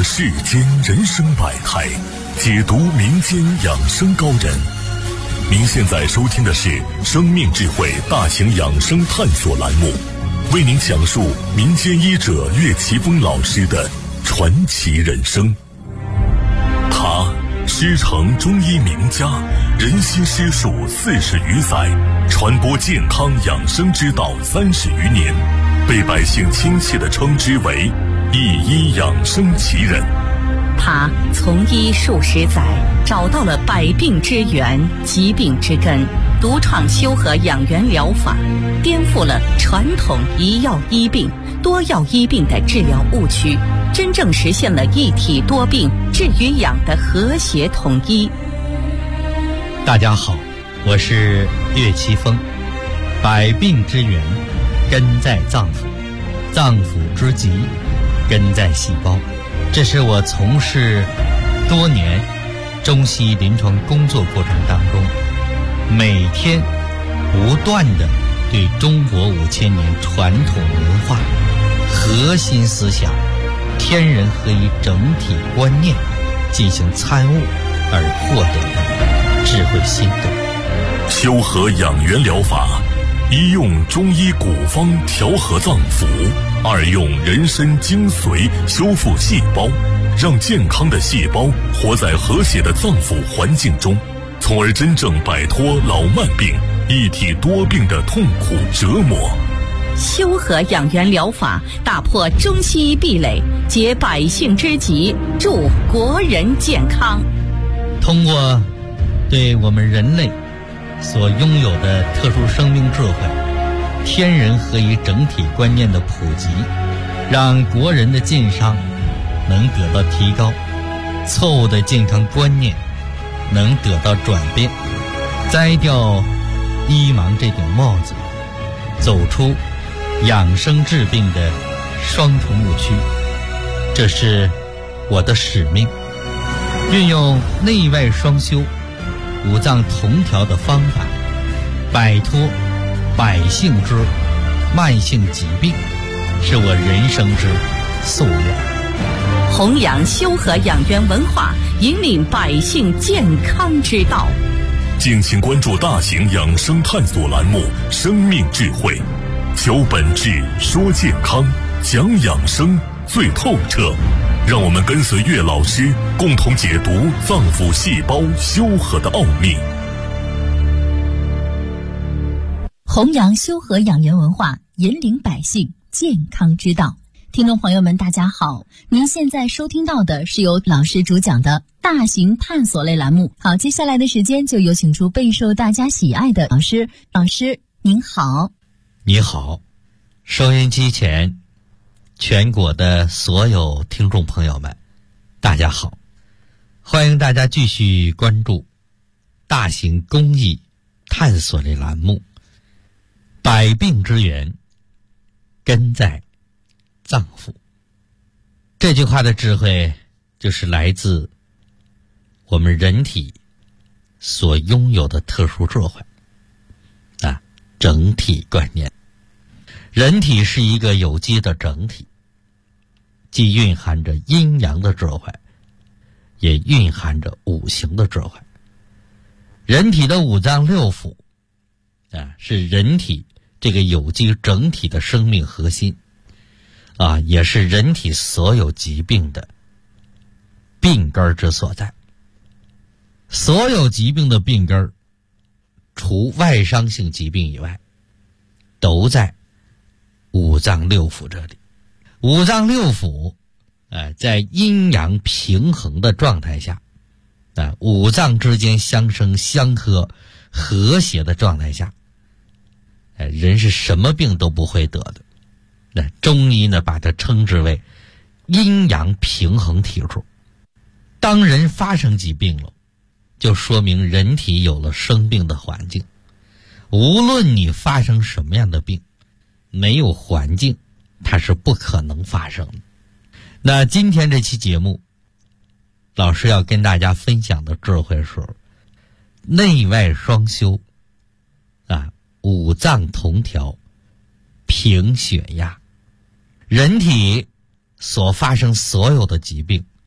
破世间人生百态，解读民间养生高人。您现在收听的是生命智慧大型养生探索栏目，为您讲述民间医者岳奇峰老师的传奇人生。他师承中医名家，人心师术40余载，传播健康养生之道30余年，被百姓亲切地称之为一医养生奇人。 他从医数十载，找到了百病之源、疾病之根，独创修和养元疗法，颠覆了传统一药医病、多药医病的治疗误区，真正实现了一体多病治与养的和谐统一。 大家好，我是岳奇峰。百病之源根在脏腑，脏腑之疾根在细胞。这是我从事多年中西医临床工作过程当中，每天不断的对中国5000年传统文化、核心思想、天人合一整体观念进行参悟而获得的智慧心得。 修和养元疗法，一用中医古方调和脏腑，二用人参精髓修复细胞，让健康的细胞活在和谐的脏腑环境中，从而真正摆脱老慢病、一体多病的痛苦折磨。 修和养元疗法打破中西医壁垒，解百姓之急，助国人健康。 通过对我们人类所拥有的特殊生命智慧、天人合一整体观念的普及，让国人的健康能得到提高，错误的健康观念能得到转变，摘掉医盲这顶帽子，走出养生治病的双重误区。这是我的使命，运用内外双修、五脏同调的方法，摆脱百姓之慢性疾病，是我人生之夙愿。 弘扬修和养元文化，引领百姓健康之道。 敬请关注大型养生探索栏目《生命智慧》，求本质，说健康，讲养生最透彻。让我们跟随岳老师，共同解读脏腑细胞修和的奥秘。 弘扬修和养元文化，引领百姓健康之道。听众朋友们大家好，您现在收听到的是由老师主讲的大型探索类栏目。好，接下来的时间就有请出备受大家喜爱的老师。老师您好。 你好，收音机前全国的所有听众朋友们大家好，欢迎大家继续关注大型公益探索类栏目，百病之源根在脏腑。这句话的智慧就是来自我们人体所拥有的特殊智慧啊，整体观念。人体是一个有机的整体，既蕴含着阴阳的智慧，也蕴含着五行的智慧。人体的五脏六腑啊，是人体这个有机整体的生命核心啊，也是人体所有疾病的病根之所在。所有疾病的病根，除外伤性疾病以外，都在五脏六腑这里。五脏六腑在阴阳平衡的状态下，五脏之间相生相克和谐的状态下，人是什么病都不会得的。中医呢把它称之为阴阳平衡体质。当人发生疾病了，就说明人体有了生病的环境。无论你发生什么样的病，没有环境它是不可能发生的。那今天这期节目，老师要跟大家分享的智慧是内外双修五脏同调，平血压。人体所发生所有的疾病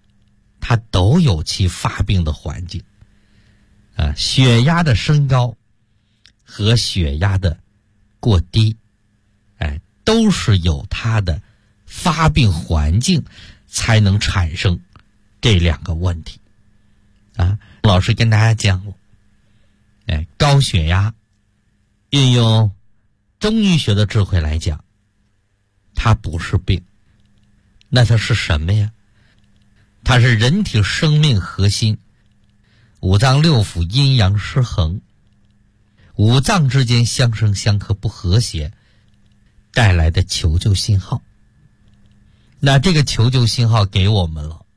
它都有其发病的环境。血压的升高和血压的过低，都是有它的发病环境才能产生这两个问题。老师跟大家讲过，高血压运用中医学的智慧来讲，它不是病，那它是什么呀？它是人体生命核心五脏六腑阴阳失衡，五脏之间相生相克不和谐带来的求救信号。那这个求救信号给我们了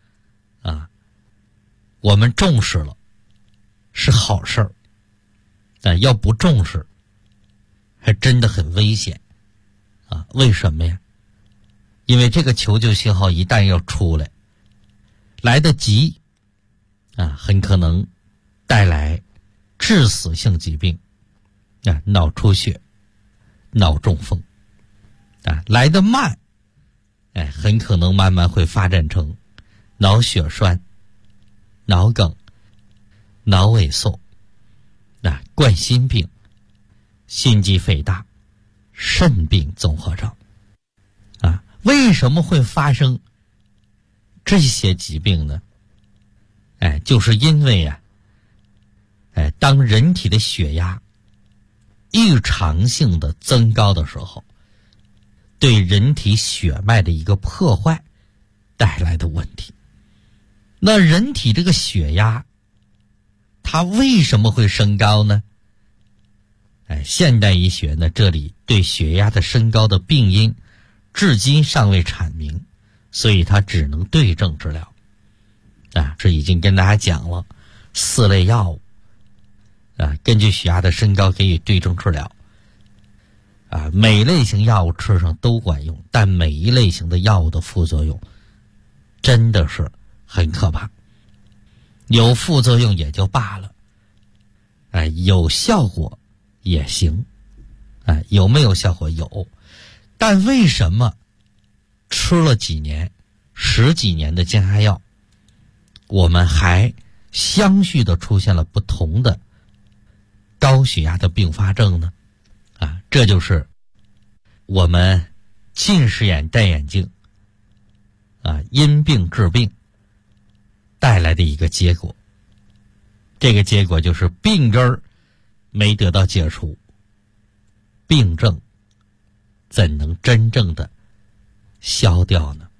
我们重视了是好事儿，要不重视还真的很危险为什么呀？因为这个求救信号一旦要出来得及很可能带来致死性疾病脑出血、脑中风来得慢很可能慢慢会发展成脑血栓、脑梗、脑萎缩、冠心病、心肌肥大、肾病综合症为什么会发生这些疾病呢？就是因为当人体的血压异常性的增高的时候，对人体血脉的一个破坏带来的问题。那人体这个血压它为什么会升高呢？现代医学呢，这里对血压的升高的病因至今尚未阐明，所以它只能对症治疗这已经跟大家讲了4类药物根据血压的升高给予对症治疗每类型药物吃上都管用，但每一类型的药物的副作用真的是很可怕。有副作用也就罢了有效果也行有没有效果？有，但为什么吃了几年、10几年的降压药，我们还相续的出现了不同的高血压的并发症呢？这就是我们近视眼戴眼镜因病治病带来的一个结果。这个结果就是病根儿没得到解除，病症怎能真正的消掉呢？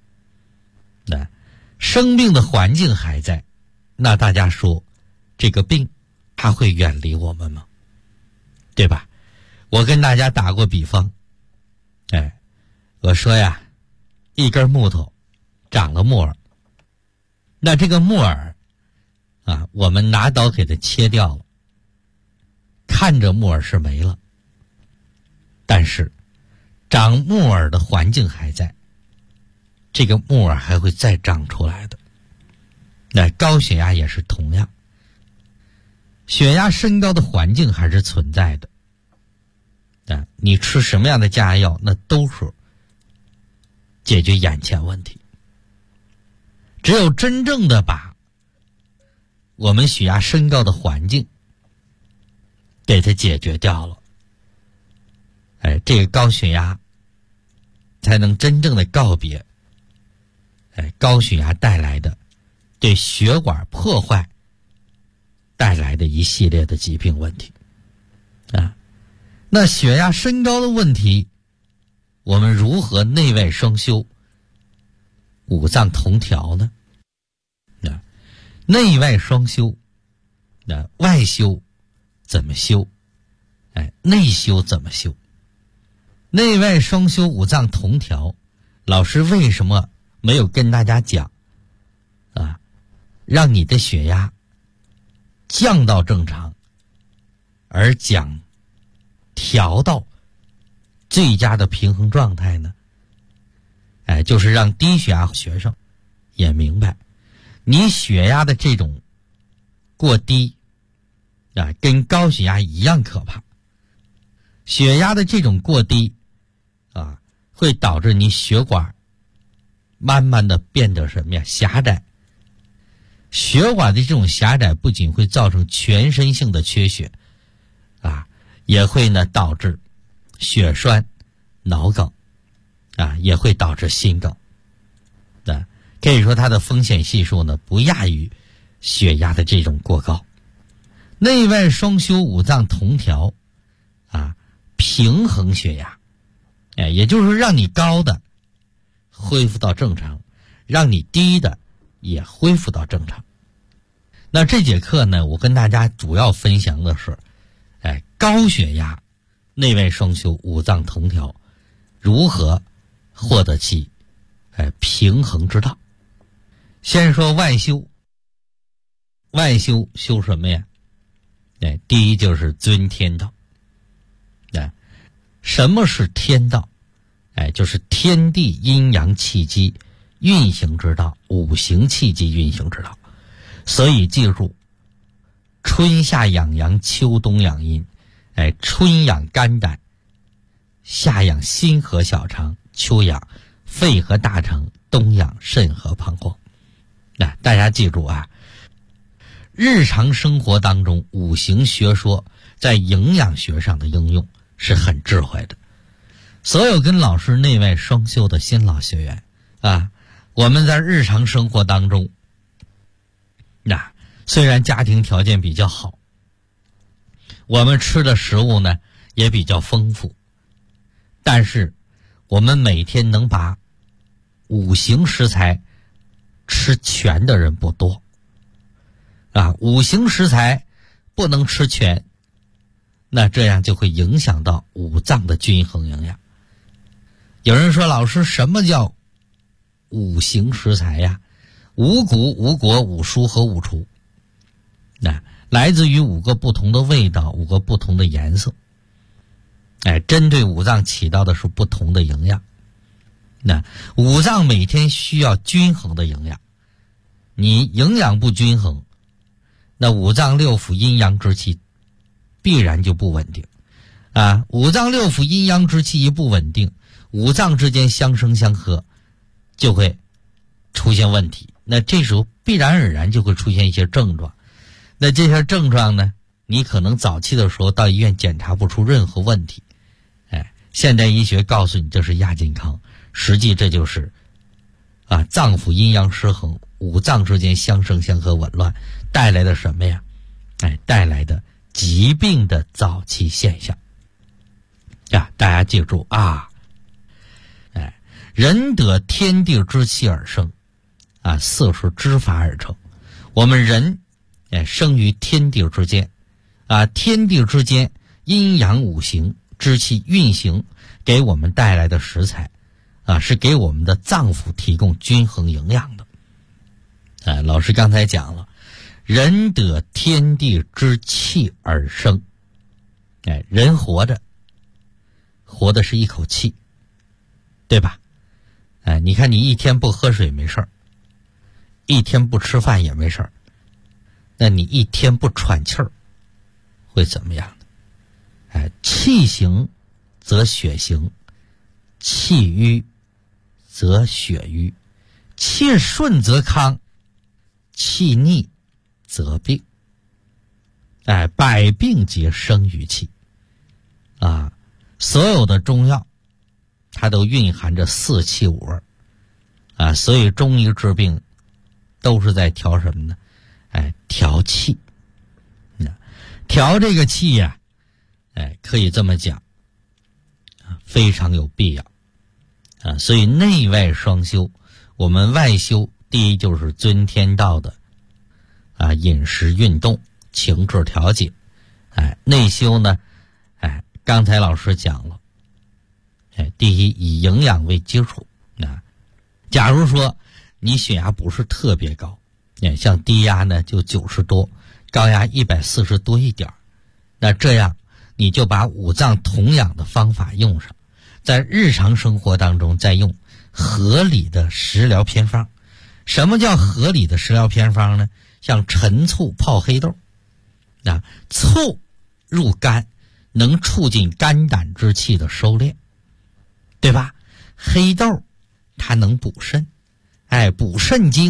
生病的环境还在，那大家说这个病它会远离我们吗？对吧？我跟大家打过比方我说呀，一根木头长了木耳，那这个木耳我们拿刀给它切掉了，看着木耳是没了，但是长木耳的环境还在，这个木耳还会再长出来的。那高血压也是同样，血压升高的环境还是存在的你吃什么样的降压药，那都是解决眼前问题。只有真正的把我们血压升高的环境给它解决掉了这个高血压才能真正的告别高血压带来的对血管破坏带来的一系列的疾病问题那血压升高的问题，我们如何内外双修、五脏同调呢？内外双修，外修怎么修？内修怎么修？内外双修、五脏同调，老师为什么没有跟大家讲让你的血压降到正常，而讲调到最佳的平衡状态呢？就是让低血压学生也明白，你血压的这种过低跟高血压一样可怕。血压的这种过低会导致你血管慢慢的变得什么呀？狭窄， 血管的这种狭窄不仅会造成全身性的缺血也会呢导致血栓、脑梗也会导致心梗。可以说它的风险系数呢不亚于血压的这种过高。内外双修五脏同调平衡血压，也就是让你高的恢复到正常，让你低的也恢复到正常。那这节课呢，我跟大家主要分享的是高血压内外双修五脏同调如何获得其平衡之道。先说外修，外修修什么呀？第一就是遵天道。什么是天道？就是天地阴阳气机运行之道，五行气机运行之道。所以记住，春夏养阳，秋冬养阴。春养肝胆，夏养心和小肠，秋养肺和大肠，冬养肾和膀胱。大家记住日常生活当中五行学说在营养学上的应用是很智慧的。所有跟老师内外双修的新老学员我们在日常生活当中虽然家庭条件比较好，我们吃的食物呢也比较丰富，但是我们每天能把五行食材吃全的人不多五行食材不能吃全，那这样就会影响到五脏的均衡营养。有人说，老师，什么叫五行食材呀？五谷、五果、五蔬和五除，来自于五个不同的味道，五个不同的颜色，针对五脏起到的是不同的营养。五脏每天需要均衡的营养，你营养不均衡，那五脏六腑阴阳之气必然就不稳定五脏六腑阴阳之气一不稳定，五脏之间相生相克就会出现问题，那这时候必然而然就会出现一些症状。那这些症状呢，你可能早期的时候到医院检查不出任何问题，现代医学告诉你这是亚健康，实际这就是脏腑阴阳失衡，五脏之间相生相克紊乱带来的什么呀？带来的疾病的早期现象大家记住人得天地之气而生色是之法而成。我们人生于天地之间天地之间阴阳五行之气运行给我们带来的食材是给我们的脏腑提供均衡营养的。老师刚才讲了，人得天地之气而生。人活的是一口气，对吧？你看你一天不喝水没事儿，一天不吃饭也没事儿，那你一天不喘气儿会怎么样呢？气行则血行，气瘀则血瘀，气顺则康，气逆则病。百病皆生于气所有的中药它都蕴含着四气五味所以中医治病都是在调什么呢？调气。调这个气呀可以这么讲非常有必要所以内外双修，我们外修第一就是遵天道的饮食运动情志调节。内修呢刚才老师讲了第一以营养为基础假如说你血压不是特别高像低压呢就90多，高压140多一点，那这样你就把五脏同养的方法用上，在日常生活当中再用合理的食疗偏方。什么叫合理的食疗偏方呢？像陈醋泡黑豆醋入肝能促进肝胆之气的收敛，对吧？黑豆它能补肾补肾精，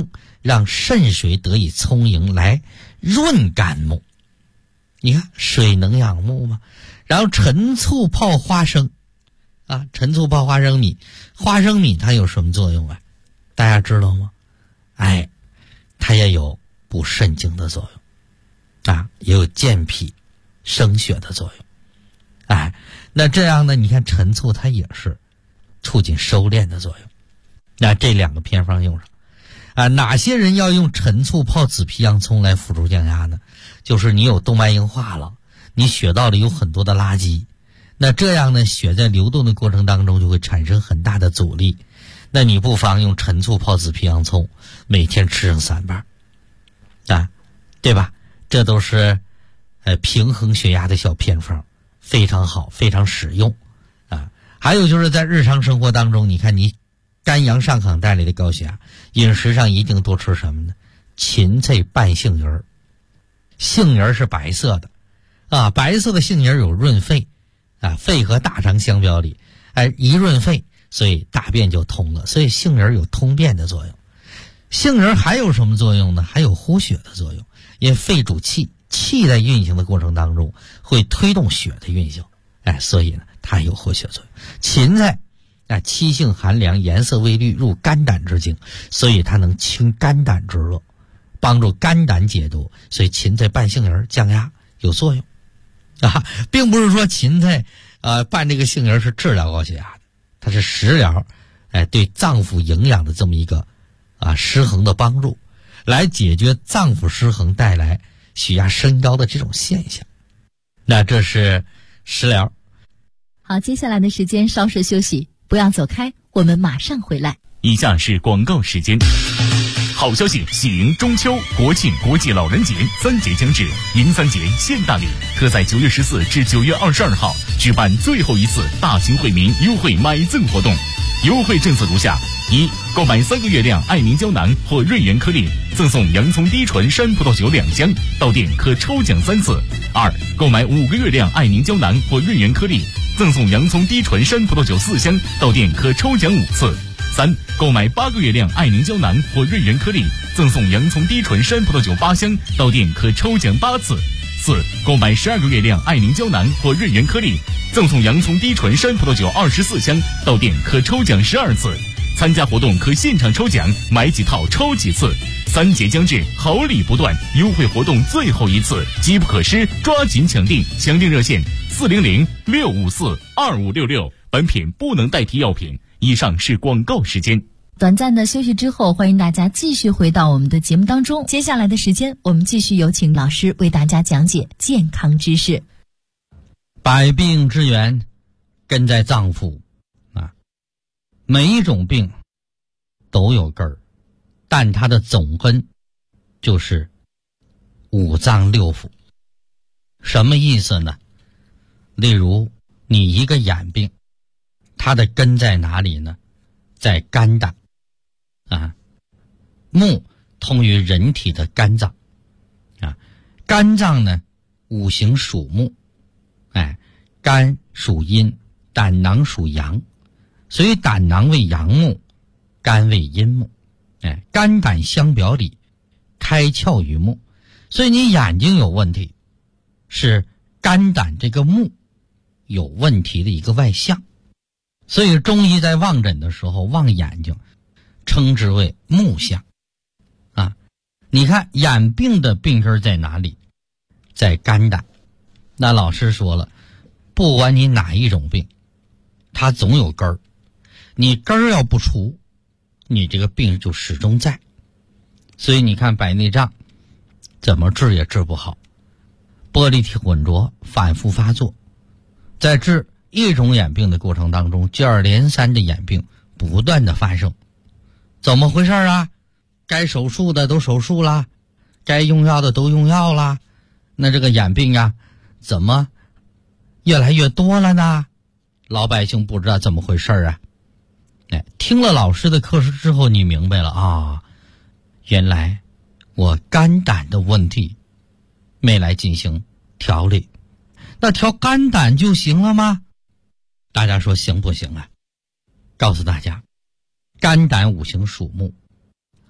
让肾水得以充盈，来润肝木。你看水能养木吗？然后陈醋泡花生啊，陈醋泡花生米，花生米它有什么作用啊？大家知道吗？哎，它也有补肾精的作用啊，也有健脾生血的作用。哎，那这样呢，你看陈醋它也是促进收敛的作用。那这两个偏方用上啊，哪些人要用陈醋泡紫皮洋葱来辅助降压呢？就是你有动脉硬化了，你血道里有很多的垃圾，那这样呢，血在流动的过程当中就会产生很大的阻力。那你不妨用陈醋泡紫皮洋葱，每天吃上3瓣啊，对吧？这都是平衡血压的小偏方，非常好，非常实用啊。还有就是在日常生活当中，你看你肝阳上亢带来的高血压，饮食上一定多吃什么呢？芹菜拌杏仁儿。杏仁是白色的啊，白色的杏仁有润肺啊，肺和大肠相表里，一润肺，所以大便就通了，所以杏仁有通便的作用。杏仁还有什么作用呢？还有护血的作用，因为肺主气，气在运行的过程当中会推动血的运行，所以呢它有护血作用。芹菜七性寒凉，颜色微绿，入肝胆之经，所以它能清肝胆之热，帮助肝胆解毒，所以芹菜拌杏仁降压有作用啊，并不是说芹菜拌这个杏仁是治疗高血压的，它是食疗，对脏腑营养的这么一个失衡的帮助，来解决脏腑失衡带来血压升高的这种现象。那这是食疗。 好，接下来的时间稍事休息，不要走开，我们马上回来。 以下是广告时间。好消息，喜迎中秋、国庆、国际老人节3节将至，迎3节献大礼，特在9月14至9月22号举办最后一次大型惠民优惠买赠活动。优惠政策如下：一、购买3个月亮爱凝胶囊或瑞元颗粒，赠送洋葱低醇山葡萄酒2箱，到店可抽奖3次；二、购买5个月亮爱凝胶囊或瑞元颗粒，赠送洋葱低醇山葡萄酒4箱，到店可抽奖5次；三、购买8个月亮爱凝胶囊或瑞元颗粒，赠送洋葱低醇山葡萄酒8箱，到店可抽奖8次；四、购买12个月亮爱凝胶囊或瑞元颗粒，赠送洋葱低醇山葡萄酒24箱，到店可抽奖12次。参加活动可现场抽奖，买几套抽几次。3节将至，好礼不断，优惠活动最后一次，机不可失，抓紧抢订！抢订热线400-654-2566。本品不能代替药品。以上是广告时间。 短暂的休息之后，欢迎大家继续回到我们的节目当中。接下来的时间，我们继续有请老师为大家讲解健康知识。 百病之源根在脏腑每一种病都有根儿，但它的总根就是五脏六腑。什么意思呢？例如你一个眼病，它的根在哪里呢？在肝胆木通于人体的肝脏肝脏呢五行属木，肝属阴，胆囊属阳，所以胆囊为阳木，肝为阴木，肝胆相表里，开窍于目，所以你眼睛有问题，是肝胆这个木有问题的一个外象。所以中医在望诊的时候望眼睛称之为木象你看眼病的病根在哪里？在肝胆。那老师说了，不管你哪一种病，它总有根儿，你根儿要不除，你这个病就始终在。所以你看白内障怎么治也治不好，玻璃体混浊反复发作，在治一种眼病的过程当中，接二连三的眼病不断的发生。怎么回事啊？该手术的都手术了，该用药的都用药了，那这个眼病怎么越来越多了呢？老百姓不知道怎么回事啊。听了老师的课时之后，你明白了原来我肝胆的问题没来进行调理，那调肝胆就行了吗？大家说行不行啊？告诉大家，肝胆五行属木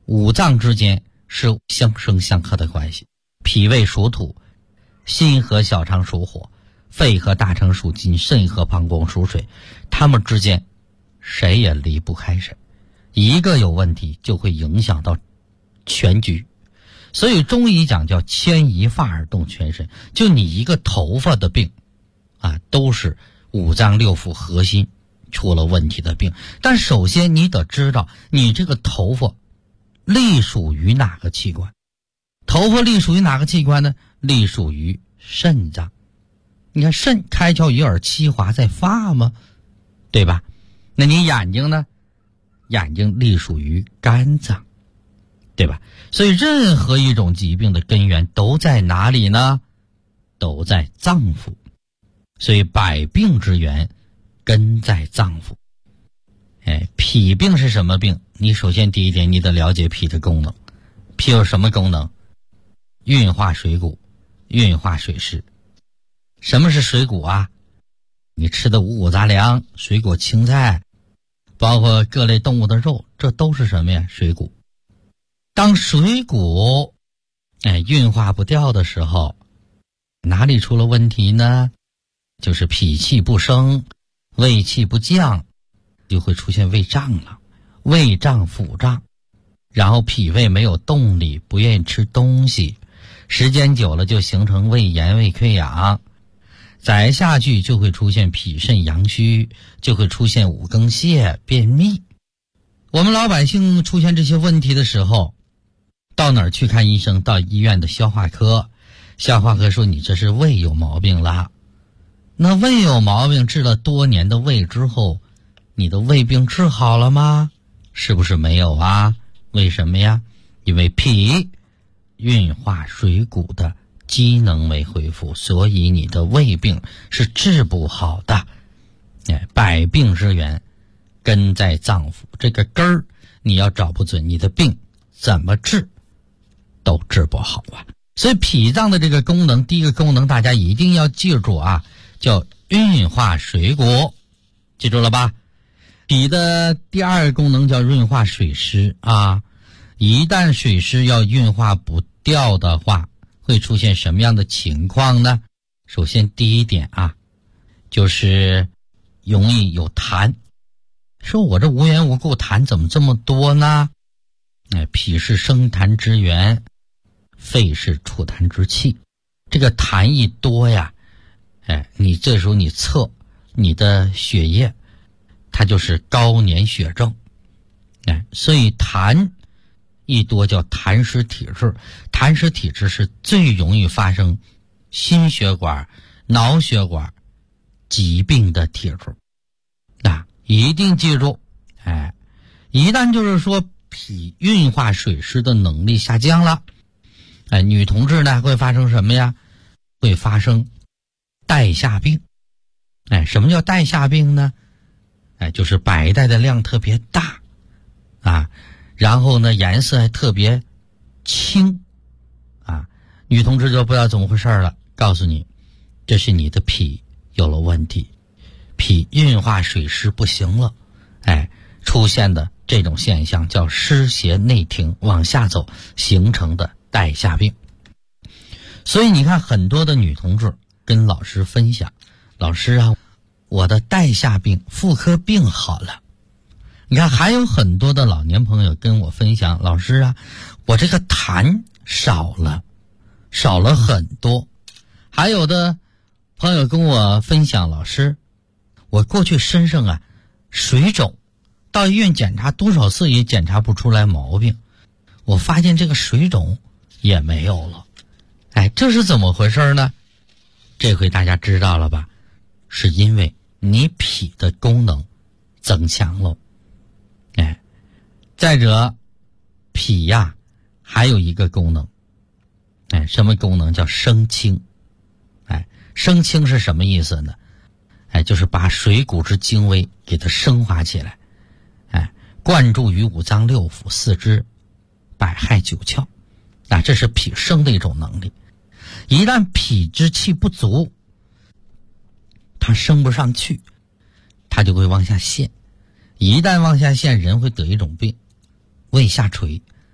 五脏之间是相生相克的关系，脾胃属土，心和小肠属火，肺和大肠属金，肾和膀胱属水，它们之间谁也离不开谁，一个有问题就会影响到全局。所以中医讲叫牵一发而动全身，就你一个头发的病啊，都是五脏六腑核心出了问题的病。但首先你得知道你这个头发隶属于哪个器官。头发隶属于哪个器官呢？隶属于肾脏。你看肾开窍于耳，其华在发吗？对吧？那你眼睛呢？眼睛隶属于肝脏，对吧？所以任何一种疾病的根源都在哪里呢？都在脏腑。所以百病之源根在脏腑。脾病是什么病？你首先第一点你得了解脾的功能。脾有什么功能？运化水谷，运化水湿。什么是水谷啊？你吃的五谷杂粮、水果、青菜，包括各类动物的肉，这都是什么呀？水谷。当水谷运化不掉的时候，哪里出了问题呢？就是脾气不升，胃气不降，就会出现胃胀了，胃胀腹胀，然后脾胃没有动力，不愿意吃东西，时间久了就形成胃炎、胃溃疡，再下去就会出现脾肾阳虚，就会出现五更泻、便秘。我们老百姓出现这些问题的时候，到哪儿去看医生？到医院的消化科，消化科说你这是胃有毛病了。那胃有毛病，治了多年的胃之后，你的胃病治好了吗？是不是没有啊？为什么呀？因为脾运化水谷的机能没恢复，所以你的胃病是治不好的。百病之源根在脏腑，这个根儿你要找不准，你的病怎么治都治不好啊。所以脾脏的这个功能，第一个功能大家一定要记住啊，叫运化水谷，记住了吧？脾的第二个功能叫运化水湿啊。一旦水湿要运化不掉的话，会出现什么样的情况呢？首先第一点啊，就是容易有痰。说我这无缘无故痰怎么这么多呢？脾是生痰之源，肺是储痰之器。这个痰一多呀，你这时候你测你的血液，它就是高粘血症。所以痰一多叫痰湿体质。痰湿体质是最容易发生心血管、脑血管疾病的体质。一定记住，一旦就是说脾运化水湿的能力下降了，女同志呢会发生什么呀？会发生带下病。什么叫带下病呢？就是白带的量特别大啊，然后呢颜色还特别青啊，女同志就不知道怎么回事了。告诉你，这是你的脾有了问题，脾运化水湿不行了，出现的这种现象叫湿邪内停，往下走形成的带下病。所以你看很多的女同志跟老师分享，老师啊，我的带下病妇科病好了。你看还有很多的老年朋友跟我分享，老师啊，我这个痰少了很多。还有的朋友跟我分享，老师，我过去身上啊水肿，到医院检查多少次也检查不出来毛病，我发现这个水肿也没有了。这是怎么回事呢？这回大家知道了吧？是因为你脾的功能增强了。再者，脾呀还有一个功能，什么功能？叫升清。升清是什么意思呢？就是把水谷之精微给它升华起来，灌注于五脏六腑、四肢、百骸九窍，这是脾升的一种能力。一旦脾之气不足，它升不上去，它就会往下陷。一旦往下陷，人会得一种病，胃下垂。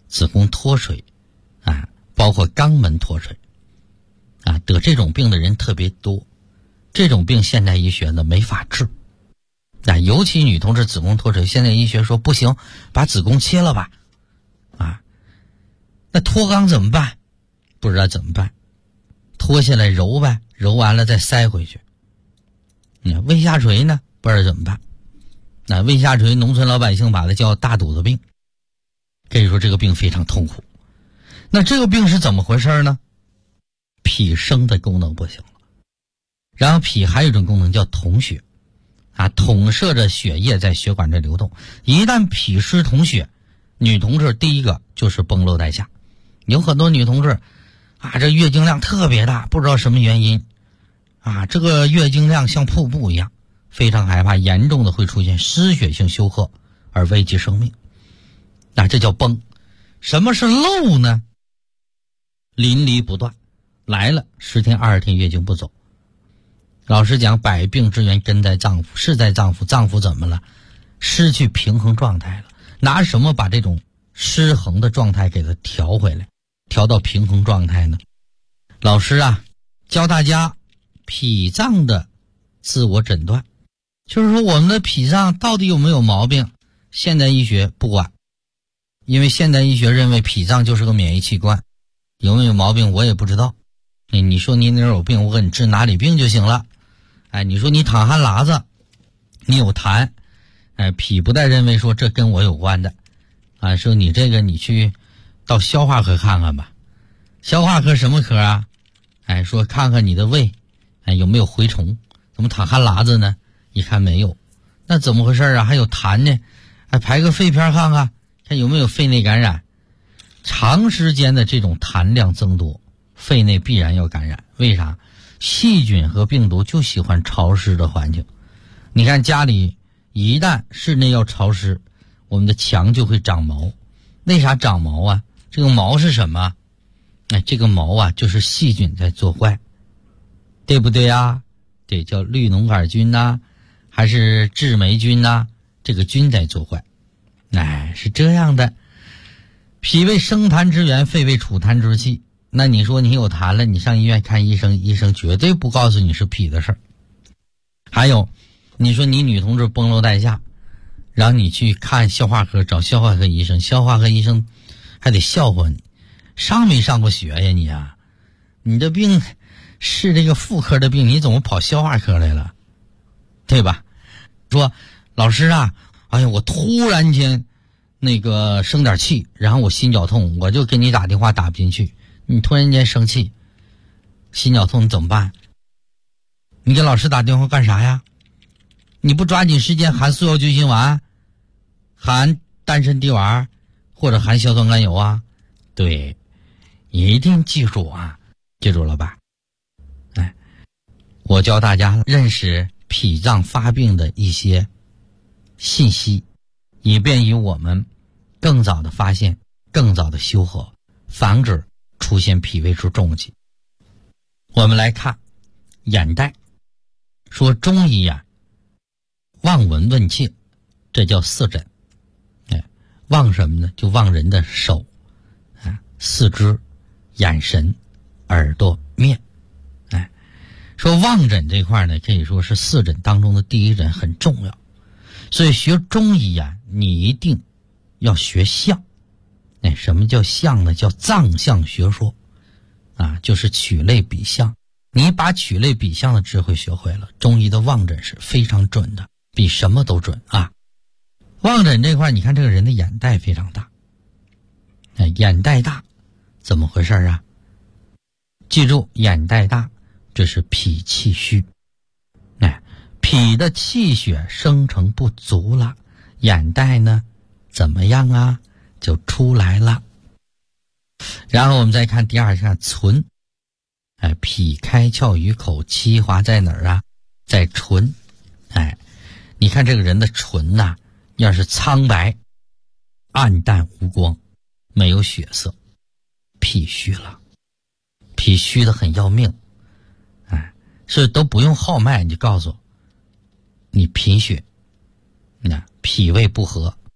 子宫脱水啊，包括肛门脱水啊，得这种病的人特别多。这种病现代医学呢没法治啊，尤其女同志子宫脱水，现代医学说不行，把子宫切了吧啊，那脱肛怎么办？不知道怎么办，脱下来揉呗，揉完了再塞回去。胃下垂呢，不知道怎么办。那胃下垂，农村老百姓把它叫大肚子病，可以说这个病非常痛苦。那这个病是怎么回事呢？脾升的功能不行了，然后脾还有一种功能叫统血啊，统摄着血液在血管这流动。一旦脾失统血，女同志第一个就是崩漏带下。有很多女同志啊，这月经量特别大，不知道什么原因啊，这个月经量像瀑布一样，非常害怕，严重的会出现失血性休克而危及生命。那这叫崩。什么是漏呢？淋漓不断，来了10天20天月经不走。老实讲，百病之源根在脏腑，是在脏腑，脏腑怎么了？失去平衡状态了。拿什么把这种失衡的状态给它调回来，调到平衡状态呢？老师啊，教大家脾脏的自我诊断，就是说我们的脾脏到底有没有毛病，现代医学不管，因为现代医学认为脾脏就是个免疫器官，有没有毛病我也不知道。你说你哪有病，我给你治哪里病就行了。哎，你说你淌汗喇子，你有痰，哎，脾不带认为说这跟我有关的，啊，说你这个你去到消化科看看吧。消化科什么科啊？哎，说看看你的胃，哎，有没有蛔虫？怎么淌汗喇子呢？一看没有，那怎么回事啊？还有痰呢？哎，排个肺片看看，看有没有肺内感染。长时间的这种痰量增多，肺内必然要感染。为啥？细菌和病毒就喜欢潮湿的环境。你看家里一旦室内要潮湿，我们的墙就会长毛。为啥长毛啊？这个毛是什么？哎，这个毛啊就是细菌在作怪，对不对啊？对，叫绿脓杆菌呐，还是治霉菌呐，这个菌在作怪。哎，是这样的。脾为生痰之源，肺为储痰之器。那你说你有痰了，你上医院看医生，医生绝对不告诉你是脾的事儿。还有，你说你女同志崩漏带下，然后你去看消化科，找消化科医生，消化科医生还得笑话你，上没上过学呀你啊？你这病是这个妇科的病，你怎么跑消化科来了？对吧？说老师啊，哎呀，我突然间那个生点气，然后我心绞痛，我就给你打电话打不进去。你突然间生气心绞痛，你怎么办？你给老师打电话干啥呀？你不抓紧时间含速效救心丸，含丹参滴丸，或者含硝酸甘油啊？对，一定记住啊，记住了吧？哎，我教大家认识脾脏发病的一些信息，以便于我们更早的发现，更早的修和，防止出现脾胃出重疾。我们来看眼袋，说中医啊，望闻问切，这叫四诊。哎，望什么呢？就望人的手啊、四肢、眼神、耳朵、面。哎，说望诊这块呢，可以说是四诊当中的第一诊，很重要。所以学中医啊，你一定要学象。哎，什么叫象呢？叫藏象学说啊，就是取类比象。你把取类比象的智慧学会了，中医的望诊是非常准的，比什么都准啊。望诊这块，你看这个人的眼袋非常大，哎，眼袋大怎么回事啊？记住，眼袋大这是脾气虚，哎，脾的气血生成不足了，眼袋呢怎么样啊？就出来了。然后我们再看第二项存，哎，脾开窍于口，气化在哪儿啊？在唇。哎，你看这个人的唇呐，要是苍白、暗淡无光，没有血色，脾虚了，脾虚的很要命。哎，所以都不用号脉，你就告诉你贫血，那脾胃不和，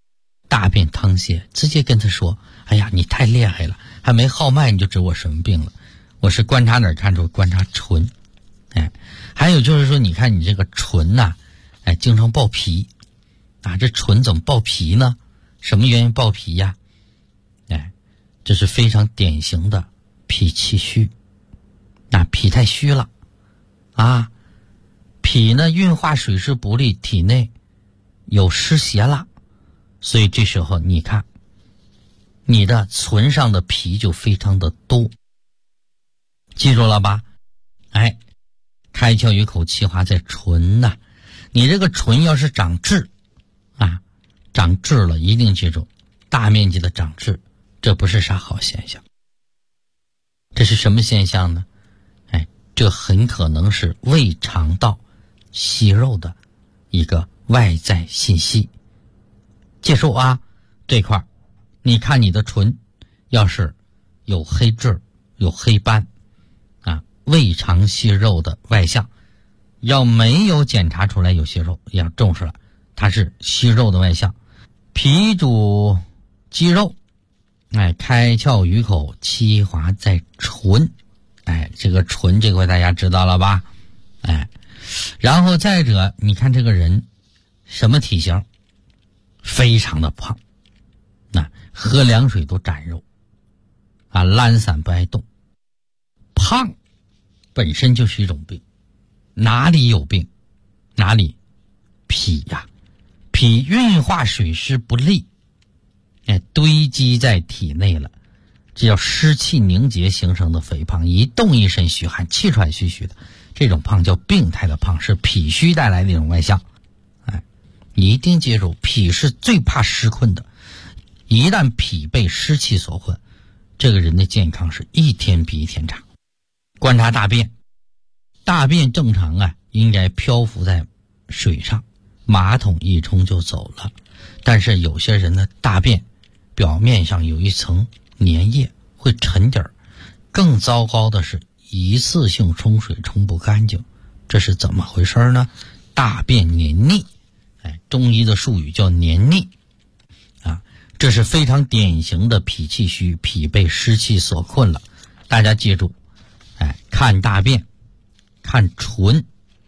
大便淌血，直接跟他说：哎呀，你太厉害了，还没号脉你就知我什么病了。我是观察哪儿看出？观察唇。还有就是说，你看你这个唇呐，经常爆皮啊，这唇怎么爆皮呢？什么原因爆皮呀？这是非常典型的脾气虚，脾太虚了啊，脾呢运化水湿不利，体内有湿邪了，所以这时候你看你的唇上的皮就非常的多，记住了吧？开窍于口，气化在唇呐。你这个唇要是长痣啊，长痣了，一定记住，大面积的长痣，这不是啥好现象。这是什么现象呢？这很可能是胃肠道息肉的一个外在信息。记住啊，这块你看你的唇要是有黑痣有黑斑啊，胃肠息肉的外象，要没有检查出来有息肉，要重视了，它是息肉的外象。脾主肌肉，开窍于口，气滑在唇，这个唇这块大家知道了吧？然后再者，你看这个人什么体型？非常的胖，喝凉水都沾肉懒散不爱动。胖本身就是一种病，哪里有病？哪里？脾呀，脾运化水湿不利，堆积在体内了，这叫湿气凝结形成的肥胖，一动一身虚汗，气喘吁吁的，这种胖叫病态的胖，是脾虚带来的一种外象。你一定记住，脾是最怕湿困的，一旦脾被湿气所困，这个人的健康是一天比一天差。观察大便，大便正常应该漂浮在水上，马桶一冲就走了，但是有些人的大便表面上有一层粘液，会沉底儿。更糟糕的是一次性冲水冲不干净，这是怎么回事呢？大便黏腻，中医的术语叫黏腻这是非常典型的脾气虚，脾被湿气所困了。大家记住，看大便，看唇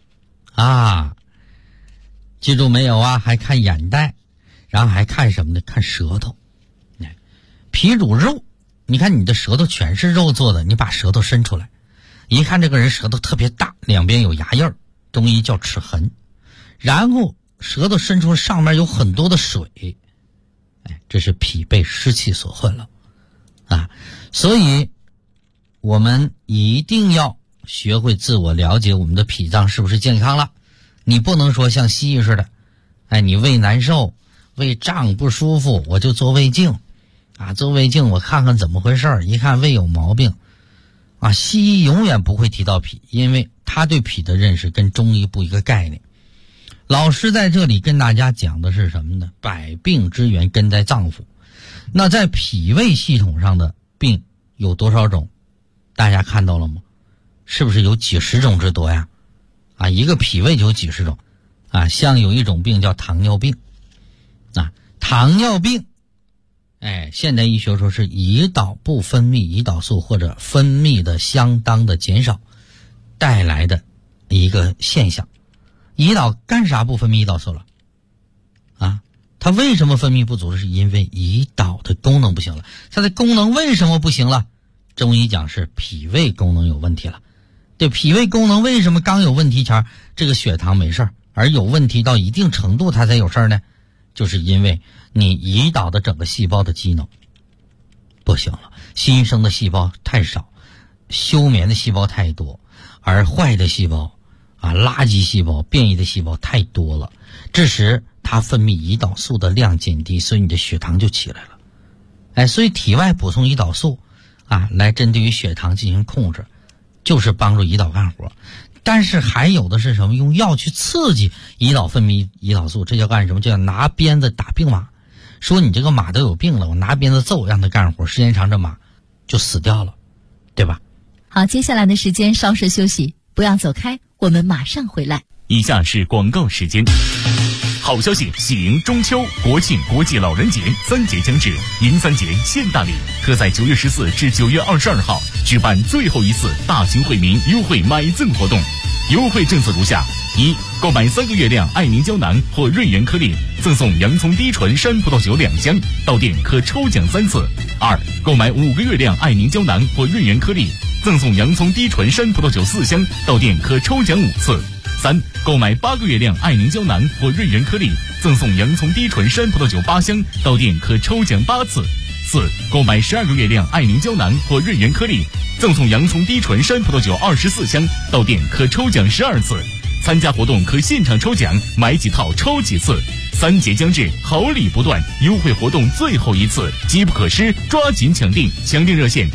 记住没有啊？还看眼袋，然后还看什么呢？看舌头。脾主肉，你看你的舌头全是肉做的，你把舌头伸出来，一看这个人舌头特别大，两边有牙印儿，中医叫齿痕。然后舌头伸出上面有很多的水，这是脾被湿气所困了所以我们一定要学会自我了解我们的脾脏是不是健康了。你不能说像西医似的，你胃难受，胃胀不舒服，我就做胃镜做胃镜我看看怎么回事，一看胃有毛病西医永远不会提到脾，因为他对脾的认识跟中医不一个概念。老师在这里跟大家讲的是什么呢？百病之源根在脏腑。那在脾胃系统上的病有多少种？大家看到了吗？是不是有几十种之多呀？一个脾胃就有几十种像有一种病叫糖尿病糖尿病现代医学说是胰岛不分泌胰岛素或者分泌的相当的减少带来的一个现象。胰岛干啥不分泌胰岛素了它为什么分泌不足？是因为胰岛的功能不行了。它的功能为什么不行了？中医讲是脾胃功能有问题了。对，脾胃功能为什么刚有问题前这个血糖没事，而有问题到一定程度它才有事呢？就是因为你胰岛的整个细胞的机能不行了，新生的细胞太少，休眠的细胞太多，而坏的细胞垃圾细胞变异的细胞太多了，这时它分泌胰岛素的量减低，所以你的血糖就起来了。所以体外补充胰岛素来针对于血糖进行控制，就是帮助胰岛干活。但是还有的是什么？用药去刺激胰岛分泌胰岛素，这叫干什么？这叫拿鞭子打病马。说你这个马都有病了，我拿鞭子揍让它干活，时间长这马就死掉了，对吧？ 好，接下来的时间稍事休息，不要走开，我们马上回来。 以下是广告时间。 好消息，喜迎中秋、国庆、国际老人节3节将至，银3节现大礼，特在9月14至9月22号举办最后一次大型惠民优惠买赠活动。优惠政策如下：一、购买3个月亮爱凝胶囊或瑞元颗粒，赠送洋葱低醇山葡萄酒2箱，到店可抽奖3次；二、购买5个月亮爱凝胶囊或瑞元颗粒，赠送洋葱低醇山葡萄酒4箱，到店可抽奖5次；三、购买8个月亮爱凝胶囊或瑞元颗粒，赠送洋葱低醇山葡萄酒8箱，到店可抽奖8次；四、购买12个月亮爱凝胶囊或瑞元颗粒，赠送洋葱低醇山葡萄酒24箱，到店可抽奖12次。参加活动可现场抽奖，买几套抽几次。3节将至，好礼不断，优惠活动最后一次，机不可失，抓紧抢订！抢订热线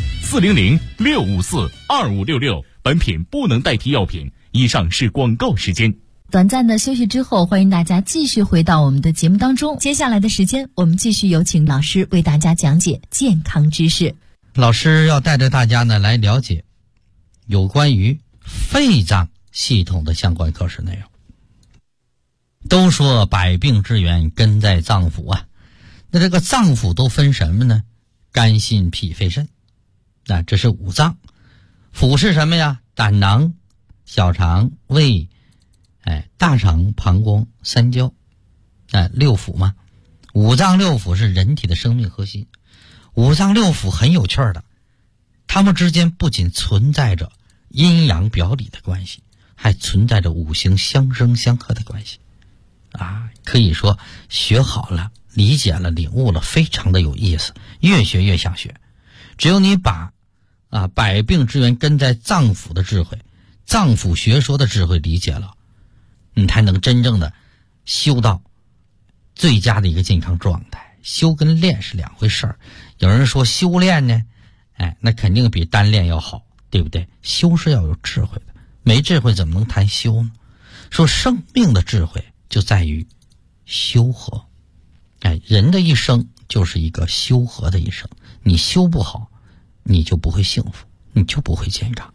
400-654-2566。本品不能代替药品。以上是广告时间。 短暂的休息之后，欢迎大家继续回到我们的节目当中。接下来的时间，我们继续有请老师为大家讲解健康知识。 老师要带着大家呢来了解有关于肺脏系统的相关课时内容。都说百病之源根在脏腑啊，那这个脏腑都分什么呢？肝、心、脾、肺、肾，这是五脏。腑是什么呀？胆囊、小肠、胃、大肠、膀胱、三焦，六腑嘛。五脏六腑是人体的生命核心。五脏六腑很有趣的，它们之间不仅存在着阴阳表里的关系，还存在着五行相生相克的关系可以说学好了，理解了，领悟了，非常的有意思，越学越想学。只有你把百病之源根在脏腑的智慧，脏腑学说的智慧理解了，你才能真正的修到最佳的一个健康状态。修跟练是两回事儿。有人说修炼呢，那肯定比单练要好，对不对？修是要有智慧的，没智慧怎么能谈修呢？说生命的智慧就在于修和。人的一生就是一个修和的一生，你修不好，你就不会幸福，你就不会健康。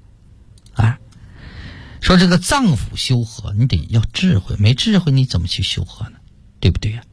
说这个脏腑修和，你得要智慧，没智慧你怎么去修和呢？对不对呀？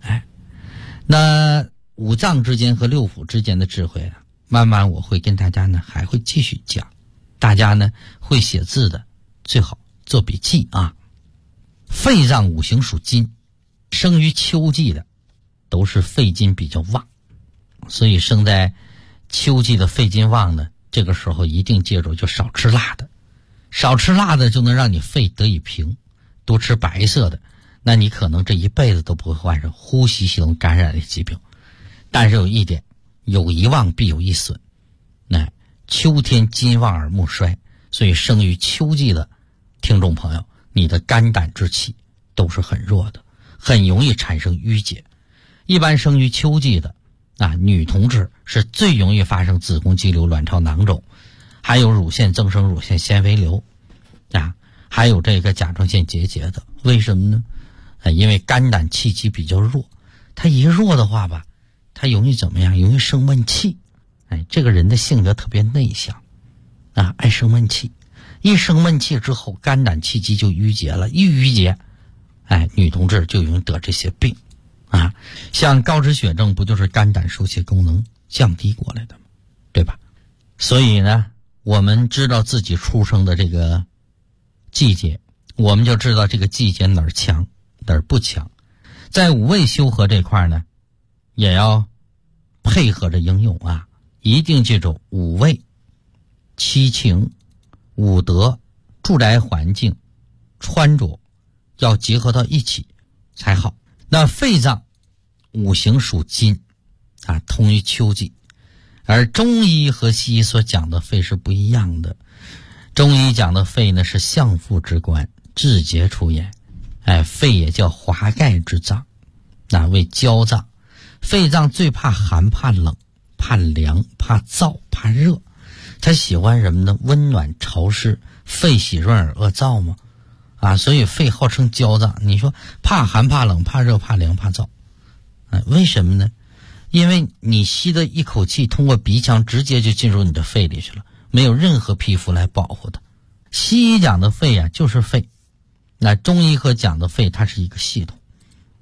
那五脏之间和六腑之间的智慧慢慢我会跟大家呢还会继续讲。大家呢会写字的最好做笔记肺脏五行属金，生于秋季的都是肺金比较旺，所以生在秋季的肺金旺呢，这个时候一定记住就少吃辣的，少吃辣的就能让你肺得以平，多吃白色的，那你可能这一辈子都不会患上呼吸系统感染的疾病。但是有一点，有一旺必有一损，秋天金旺而木衰，所以生于秋季的听众朋友，你的肝胆之气都是很弱的，很容易产生淤结。一般生于秋季的女同志是最容易发生子宫肌瘤、卵巢囊肿，还有乳腺增生、乳腺纤维瘤还有这个甲状腺结节的。为什么呢？因为肝胆气机比较弱，它一弱的话吧，它容易怎么样？容易生闷气。这个人的性格特别内向爱生闷气。一生闷气之后，肝胆气机就淤结了，一淤结女同志就容易得这些病像高脂血症不就是肝胆疏泄功能降低过来的吗？对吧？所以呢，我们知道自己出生的这个季节，我们就知道这个季节哪儿强哪儿不强。在五味修和这块呢，也要配合着应用一定记住五味、七情、五德、住宅环境、穿着要结合到一起才好。那肺脏五行属金通于秋季，而中医和西医所讲的肺是不一样的。中医讲的肺呢是相父之官，志节出焉。肺也叫华盖之脏，为焦脏。肺脏最怕寒、怕冷、怕凉、怕燥、怕热。它喜欢什么呢？温暖潮湿。肺喜润而恶燥吗？所以肺号称焦脏。你说怕寒、怕冷、怕热、怕凉、怕燥，为什么呢？因为你吸的一口气通过鼻腔直接就进入你的肺里去了，没有任何皮肤来保护它。西医讲的肺就是肺，那中医和讲的肺它是一个系统。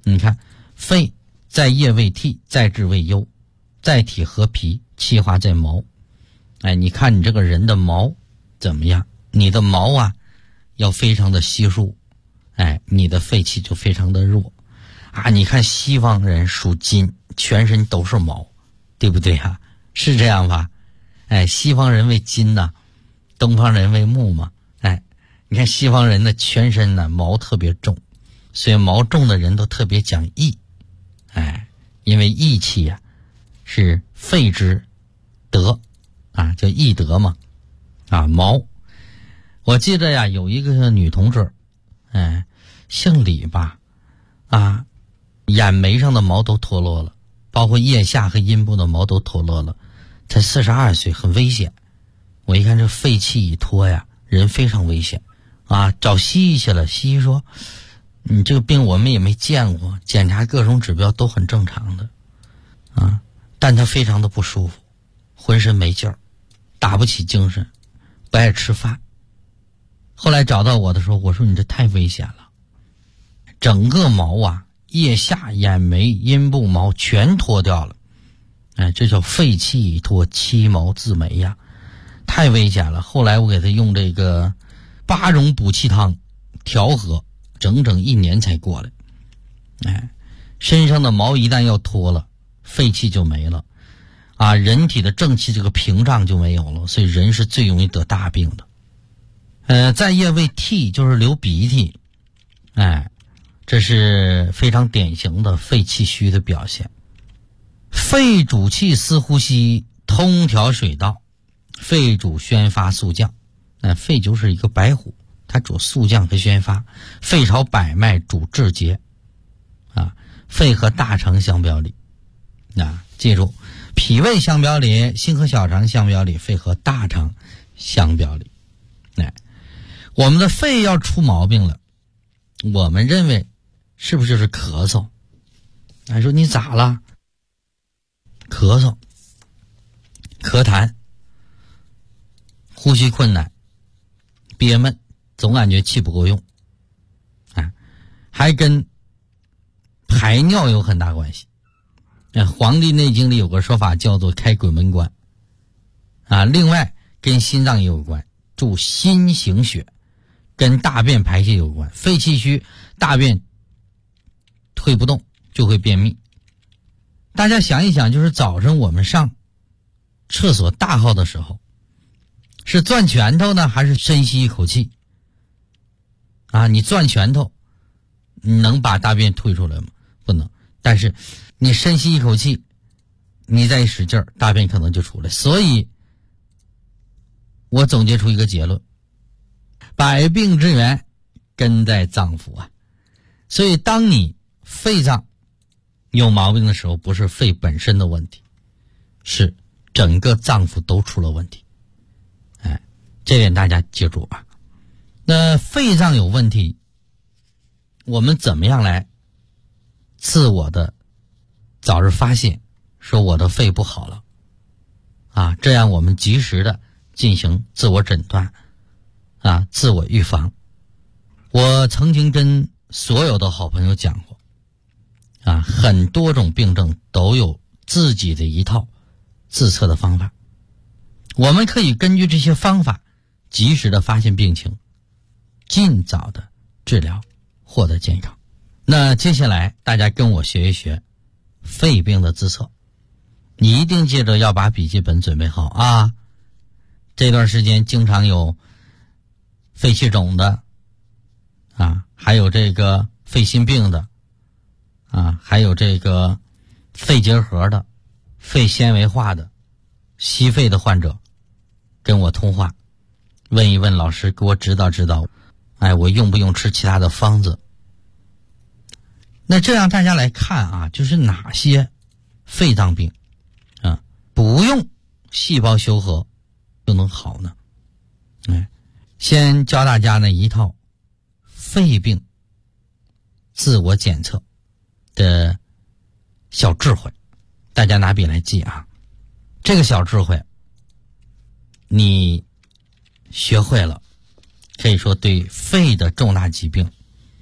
你看，肺在液为涕，在志为忧，在体合脾，气化在毛。哎，你看你这个人的毛怎么样？你的毛啊要非常的稀疏，哎，你的肺气就非常的弱啊。你看西方人属金，全身都是毛，对不对啊？是这样吧？哎，西方人为金呐，东方人为木嘛。哎，你看西方人的全身呢毛特别重，所以毛重的人都特别讲义。哎，因为义气呀是肺之德啊，叫义德嘛。啊，毛，我记得呀有一个女同志，哎，姓李吧，啊，眼眉上的毛都脱落了，包括腋下和阴部的毛都脱落了，才42岁，很危险。我一看这肺气一脱呀，人非常危险啊！找西医去了，西医说你这个病我们也没见过，检查各种指标都很正常的啊，但他非常的不舒服，浑身没劲儿，打不起精神，不爱吃饭。后来找到我的时候，我说你这太危险了，整个毛啊，腋下、眼眉、阴部毛全脱掉了。哎，这叫肺气已脱，七毛自没呀，太危险了。后来我给他用这个8种补气汤调和，整整1年才过来。哎，身上的毛一旦要脱了，肺气就没了啊，人体的正气这个屏障就没有了，所以人是最容易得大病的。在液为涕，就是流鼻涕，哎，这是非常典型的肺气虚的表现。肺主气司呼吸，通调水道，肺主宣发肃降。肺就是一个白虎，它主肃降和宣发。肺朝百脉，主志节啊。肺和大肠相表里啊，记住，脾胃相表里，心和小肠相表里，肺和大肠相表里。哎，我们的肺要出毛病了，我们认为是不是就是咳嗽？哎，说你咋了？咳嗽、咳痰、呼吸困难、憋闷，总感觉气不够用，啊，还跟排尿有很大关系。黄帝内经里有个说法叫做开鬼门关啊。另外跟心脏也有关，助心行血，跟大便排泄有关。肺气虚，大便推不动就会便秘。大家想一想，就是早晨我们上厕所大号的时候，是攥拳头呢，还是深吸一口气啊？你攥拳头，你能把大便推出来吗？不能。但是你深吸一口气，你再一使劲儿，大便可能就出来。所以我总结出一个结论，百病之源根在脏腑啊。所以当你肺脏有毛病的时候，不是肺本身的问题，是整个脏腑都出了问题。哎，这点大家记住啊。那肺脏有问题，我们怎么样来自我的早日发现，说我的肺不好了啊，这样我们及时的进行自我诊断啊，自我预防。我曾经跟所有的好朋友讲过啊，很多种病症都有自己的一套自测的方法，我们可以根据这些方法及时的发现病情，尽早的治疗，获得健康。那接下来大家跟我学一学肺病的自测，你一定记着要把笔记本准备好啊。这段时间经常有肺气肿的啊，还有这个肺心病的啊，还有这个肺结核的、肺纤维化的、吸肺的患者跟我通话，问一问老师，给我指导指导，哎，我用不用吃其他的方子？那这样大家来看啊，就是哪些肺脏病啊不用细胞修合就能好呢？哎，先教大家呢一套肺病自我检测的小智慧，大家拿笔来记啊。这个小智慧你学会了，可以说对肺的重大疾病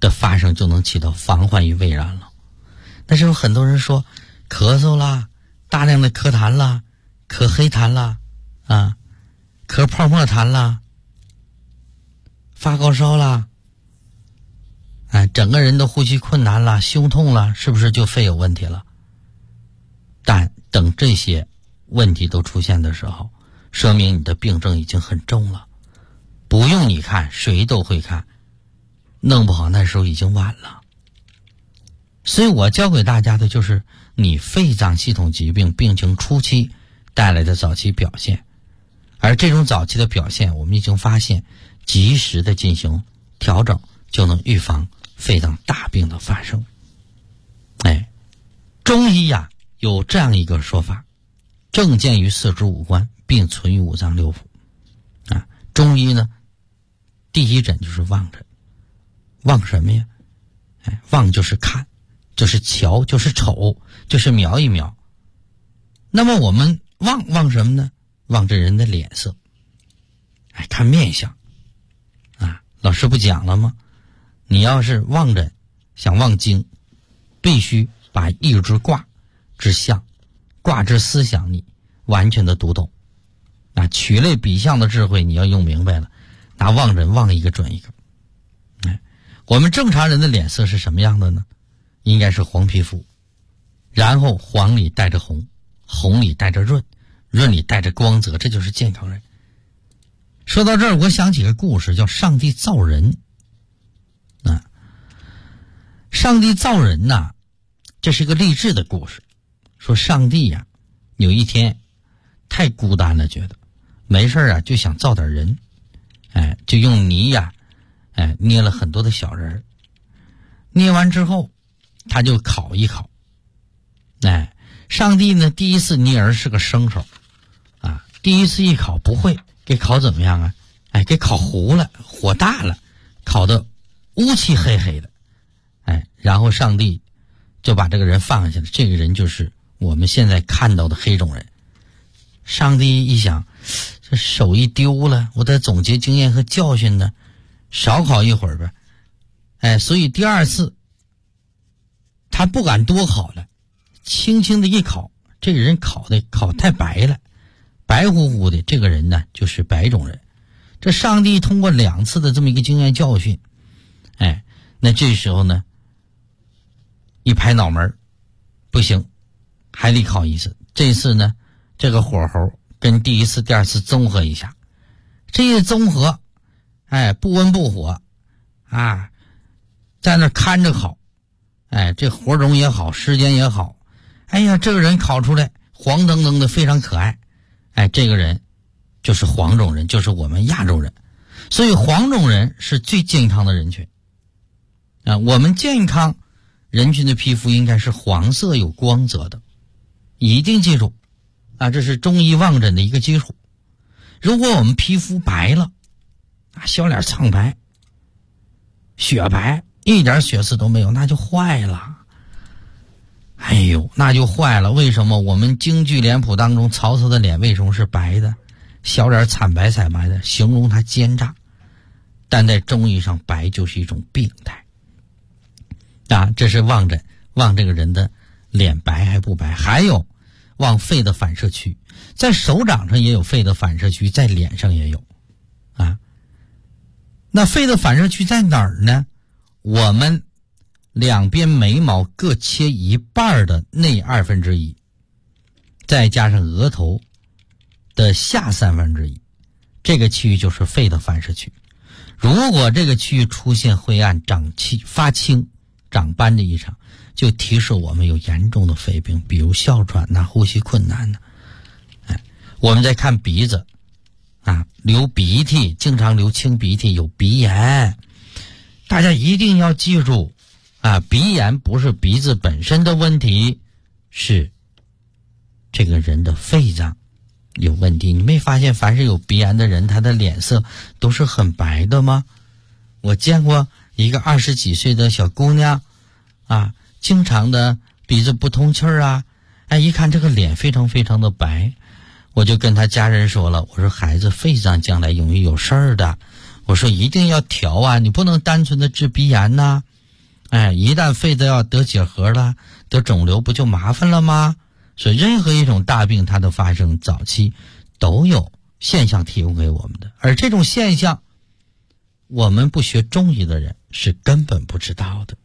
的发生就能起到防患于未然了。但是有很多人说咳嗽啦，大量的咳痰啦，咳黑痰啦，咳泡沫痰啦，发高烧啦，整个人都呼吸困难啦，胸痛啦，是不是就肺有问题了？但等这些问题都出现的时候，说明你的病症已经很重了，不用你看，谁都会看，弄不好那时候已经晚了。所以我教给大家的就是你肺脏系统疾病病情初期带来的早期表现，而这种早期的表现我们已经发现，及时的进行调整就能预防肺脏大病的发生。中医呀有这样一个说法，正见于四肢五官，并存于五脏六腑。中医呢第一诊就是望诊。望什么呀？望就是看，就是瞧，就是瞅，就是瞄一瞄。那么我们望什么呢？望这人的脸色，看面相。老师不讲了吗？你要是望诊想望经，必须把一支卦之象、卦之思想你完全的读懂。取类比象的智慧你要用明白了，拿望诊望一个准一个。我们正常人的脸色是什么样的呢？应该是黄皮肤，然后黄里带着红，红里带着润，润里带着光泽，这就是健康人。说到这儿，我想起个故事，叫上帝造人。上帝造人这是个励志的故事。说上帝有一天太孤单了，觉得没事就想造点人，就用泥捏了很多的小人，捏完之后他就烤一烤。上帝呢第一次捏人是个生手第一次一烤不会，给烤怎么样给烤糊了，火大了，烤得乌漆黑黑的。然后上帝就把这个人放下了，这个人就是我们现在看到的黑种人。上帝一想，这手艺丢了，我得总结经验和教训呢，少烤一会儿呗。所以第二次他不敢多烤了，轻轻的一烤，这个人烤太白了，白乎乎的，这个人呢就是白种人。这上帝通过2次的这么一个经验教训，那这时候呢一拍脑门，不行，还得烤一次。这次呢这个火候跟第一次第二次综合一下，这一综合不温不火在那看着烤，这活容也好，时间也好，这个人烤出来黄澄澄的，非常可爱。这个人就是黄种人，就是我们亚洲人。所以黄种人是最健康的人群我们健康人群的皮肤应该是黄色有光泽的，一定记住这是中医望诊的一个基础。如果我们皮肤白了小脸苍白雪白，一点血丝都没有，那就坏了。那就坏了。为什么我们京剧脸谱当中曹操的脸为什么是白的，小脸惨白惨白的，形容他奸诈。但在中医上白就是一种病态这是望诊，望这个人的脸白还不白。还有望肺的反射区，在手掌上也有肺的反射区，在脸上也有那肺的反射区在哪儿呢？我们两边眉毛各切一半的内1/2，再加上额头的下1/3，这个区域就是肺的反射区。如果这个区域出现灰暗、长气、发青、长斑的异常，就提示我们有严重的肺病，比如哮喘呼吸困难我们再看鼻子流鼻涕，经常流清鼻涕，有鼻炎。大家一定要记住鼻炎不是鼻子本身的问题，是这个人的肺脏有问题。你没发现凡是有鼻炎的人他的脸色都是很白的吗？我见过一个20几岁的小姑娘经常的鼻子不通气儿一看这个脸非常非常的白，我就跟他家人说了，我说孩子肺脏将来容易有事儿的，我说一定要调你不能单纯的治鼻炎一旦肺子要得结核了，得肿瘤不就麻烦了吗？所以任何一种大病它的发生早期都有现象提供给我们的，而这种现象我们不学中医的人是根本不知道的。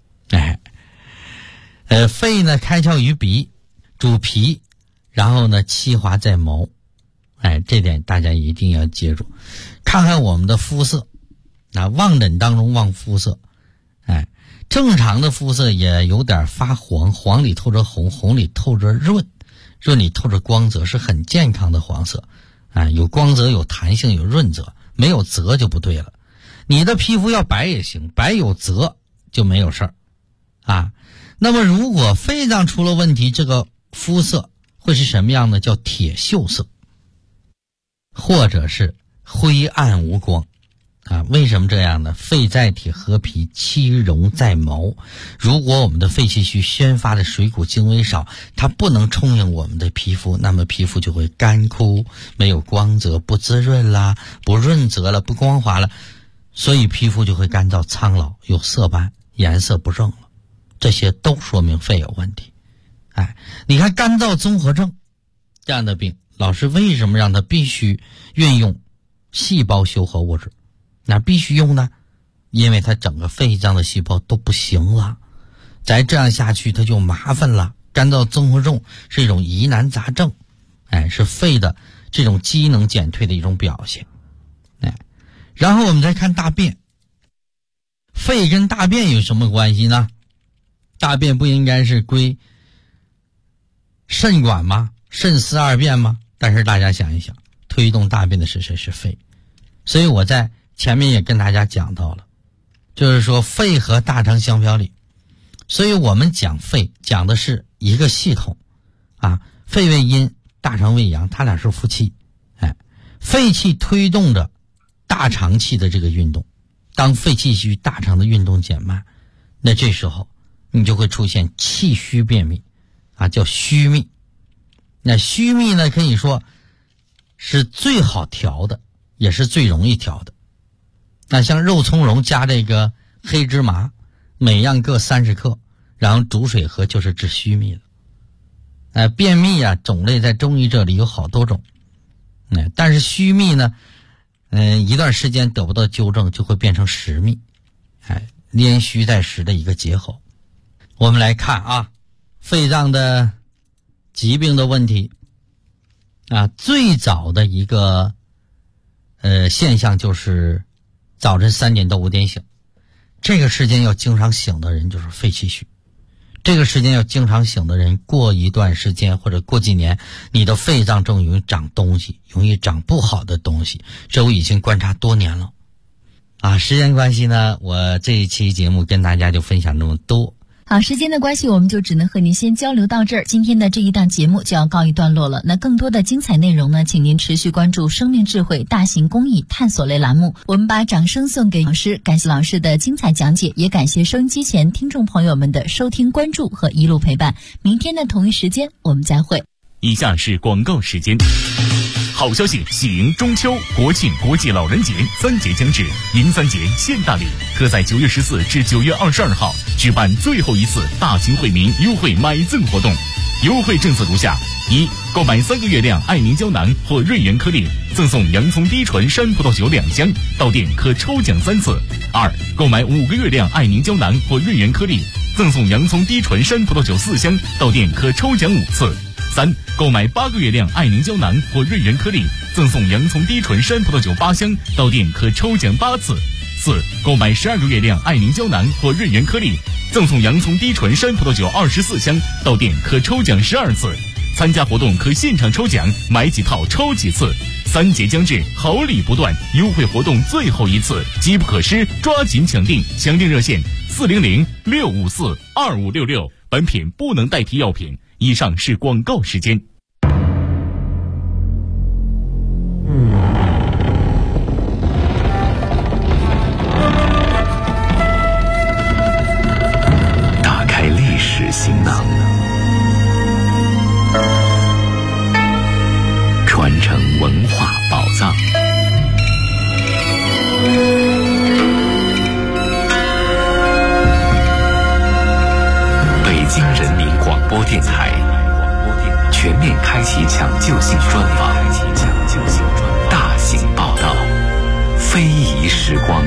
肺呢开窍于鼻，主脾，然后呢气化在眸。这点大家一定要记住。看看我们的肤色，望诊当中望肤色，正常的肤色也有点发黄，黄里透着红，红里透着润，润里透着光泽，是很健康的黄色。有光泽，有弹性，有润泽，没有泽就不对了。你的皮肤要白也行，白有泽就没有事儿。那么如果肺脏出了问题，这个肤色会是什么样呢？叫铁锈色，或者是灰暗无光。为什么这样呢？肺在体合脾，气容在眸。如果我们的肺气虚宣发的水谷精微少，它不能充盈我们的皮肤，那么皮肤就会干枯，没有光泽，不滋润啦，不润泽了，不光滑了，所以皮肤就会干燥苍老，有色斑，颜色不正了。这些都说明肺有问题。你看干燥综合症这样的病，老师为什么让它必须运用细胞修合物质？那必须用呢，因为它整个肺脏的细胞都不行了，再这样下去它就麻烦了。干燥综合症是一种疑难杂症，是肺的这种机能减退的一种表现。然后我们再看大便，肺跟大便有什么关系呢？大便不应该是归肾管吗？肾司二便吗？但是大家想一想，推动大便的是谁？是肺。所以我在前面也跟大家讲到了，就是说肺和大肠相表里，所以我们讲肺讲的是一个系统肺为阴，大肠为阳，它俩是夫妻。肺气推动着大肠气的这个运动，当肺气虚，大肠的运动减慢，那这时候你就会出现气虚便秘叫虚秘。那虚秘呢，可以说是最好调的，也是最容易调的。那像肉苁蓉加这个黑芝麻，每样各30克，然后煮水喝，就是治虚秘的。便秘种类在中医这里有好多种。但是虚秘呢，一段时间得不到纠正，就会变成实秘。连虚带实的一个结合。我们来看肺脏的疾病的问题最早的一个现象就是早晨3点到5点醒，这个时间要经常醒的人就是肺气虚。这个时间要经常醒的人，过一段时间或者过几年，你的肺脏正容易长东西，容易长不好的东西，这我已经观察多年了时间关系呢，我这一期节目跟大家就分享这么多。 好，时间的关系，我们就只能和您先交流到这儿。今天的这一档节目就要告一段落了。那更多的精彩内容呢，请您持续关注生命智慧大型公益探索类栏目。我们把掌声送给老师，感谢老师的精彩讲解，也感谢收音机前听众朋友们的收听关注和一路陪伴。明天的同一时间我们再会。 以下是广告时间。好消息，喜迎中秋、国庆、国际老人节3节将至，银3节现大礼，特在9月14至9月22号举办最后一次大型惠民优惠买赠活动。优惠政策如下：一、购买3个月亮爱凝胶囊或瑞元颗粒，赠送洋葱低醇山葡萄酒2箱，到店可抽奖3次；二、购买5个月亮爱凝胶囊或瑞元颗粒，赠送洋葱低醇山葡萄酒4箱，到店可抽奖5次；三、购买8个月亮爱凝胶囊或瑞元颗粒，赠送洋葱低醇山葡萄酒8箱，到店可抽奖8次；四、购买12个月亮爱凝胶囊或瑞元颗粒，赠送洋葱低醇山葡萄酒24箱，到店可抽奖12次。参加活动可现场抽奖，买几套抽几次。3节将至，好礼不断，优惠活动最后一次，机不可失，抓紧抢订！详订热线400-654-2566。本品不能代替药品。以上是广告时间。 打开历史行囊，传承文化宝藏。 启抢救性专访，大型报道，非遗时光。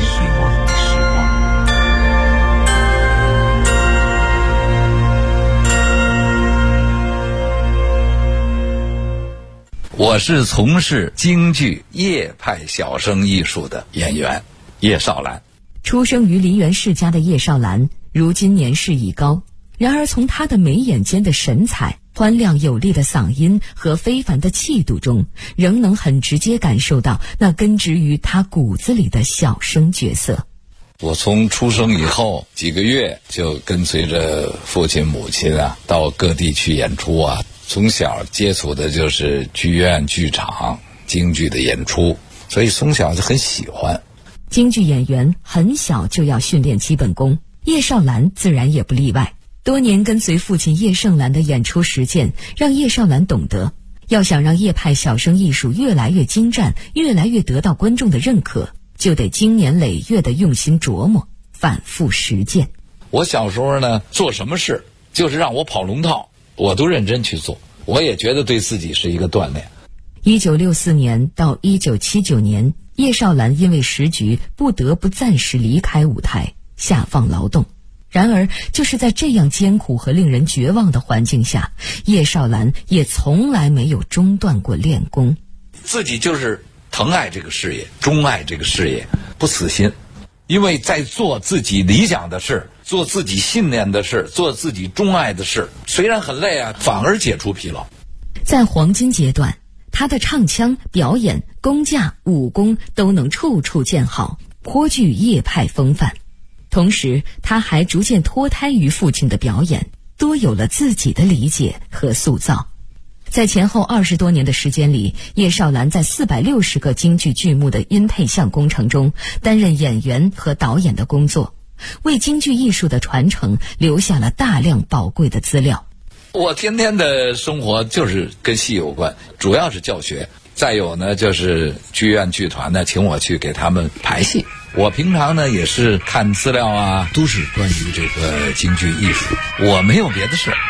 我是从事京剧叶派小生艺术的演员叶绍兰。 出生于梨园世家的叶绍兰，如今年事已高，然而从他的眉眼间的神采、欢亮有力的嗓音和非凡的气度中，仍能很直接感受到那根植于他骨子里的小生角色。 我从出生以后几个月就跟随着父亲母亲到各地去演出从小接触的就是剧院剧场京剧的演出，所以从小就很喜欢。 京剧演员很小就要训练基本功，叶绍兰自然也不例外。多年跟随父亲叶盛兰的演出实践，让叶绍兰懂得，要想让叶派小生艺术越来越精湛，越来越得到观众的认可，就得经年累月的用心琢磨，反复实践。 我小时候呢，做什么事就是让我跑龙套，我都认真去做，我也觉得对自己是一个锻炼。 1964年到1979年，叶绍兰因为时局不得不暂时离开舞台，下放劳动。然而就是在这样艰苦和令人绝望的环境下，叶绍兰也从来没有中断过练功。 自己就是疼爱这个事业，钟爱这个事业，不死心。因为在做自己理想的事，做自己信念的事，做自己钟爱的事，虽然很累反而解除疲劳。 在黄金阶段，他的唱腔、表演、功架、武功都能处处见好，颇具叶派风范。同时他还逐渐脱胎于父亲的表演，多有了自己的理解和塑造。在前后20多年的时间里，叶绍兰在460个京剧剧目的音配像工程中担任演员和导演的工作，为京剧艺术的传承留下了大量宝贵的资料。 我天天的生活就是跟戏有关，主要是教学，再有呢就是剧院剧团呢请我去给他们排戏。我平常呢也是看资料都是关于这个京剧艺术，我没有别的事。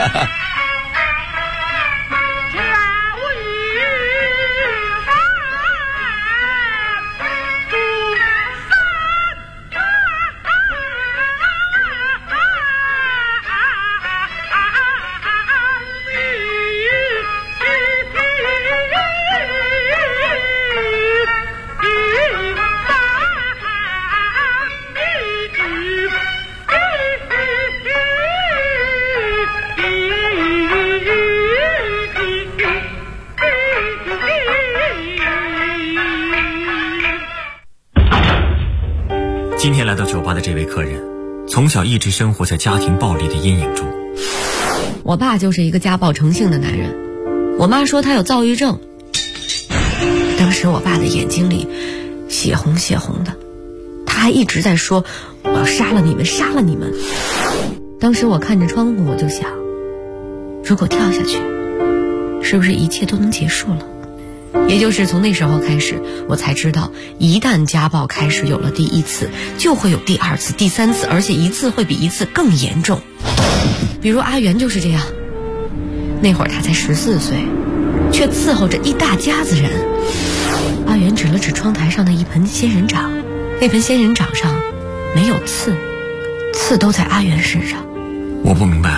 今天来到酒吧的这位客人，从小一直生活在家庭暴力的阴影中。 我爸就是一个家暴成性的男人，我妈说他有躁郁症。当时我爸的眼睛里血红血红的，他还一直在说我要杀了你们，杀了你们。当时我看着窗户，我就想，如果跳下去，是不是一切都能结束了？也就是从那时候开始，我才知道，一旦家暴开始有了第一次，就会有第二次、第三次，而且一次会比一次更严重。比如阿元就是这样，那会儿他才14岁，却伺候着一大家子人。阿元指了指窗台上的一盆仙人掌，那盆仙人掌上没有刺，刺都在阿元身上。 我不明白，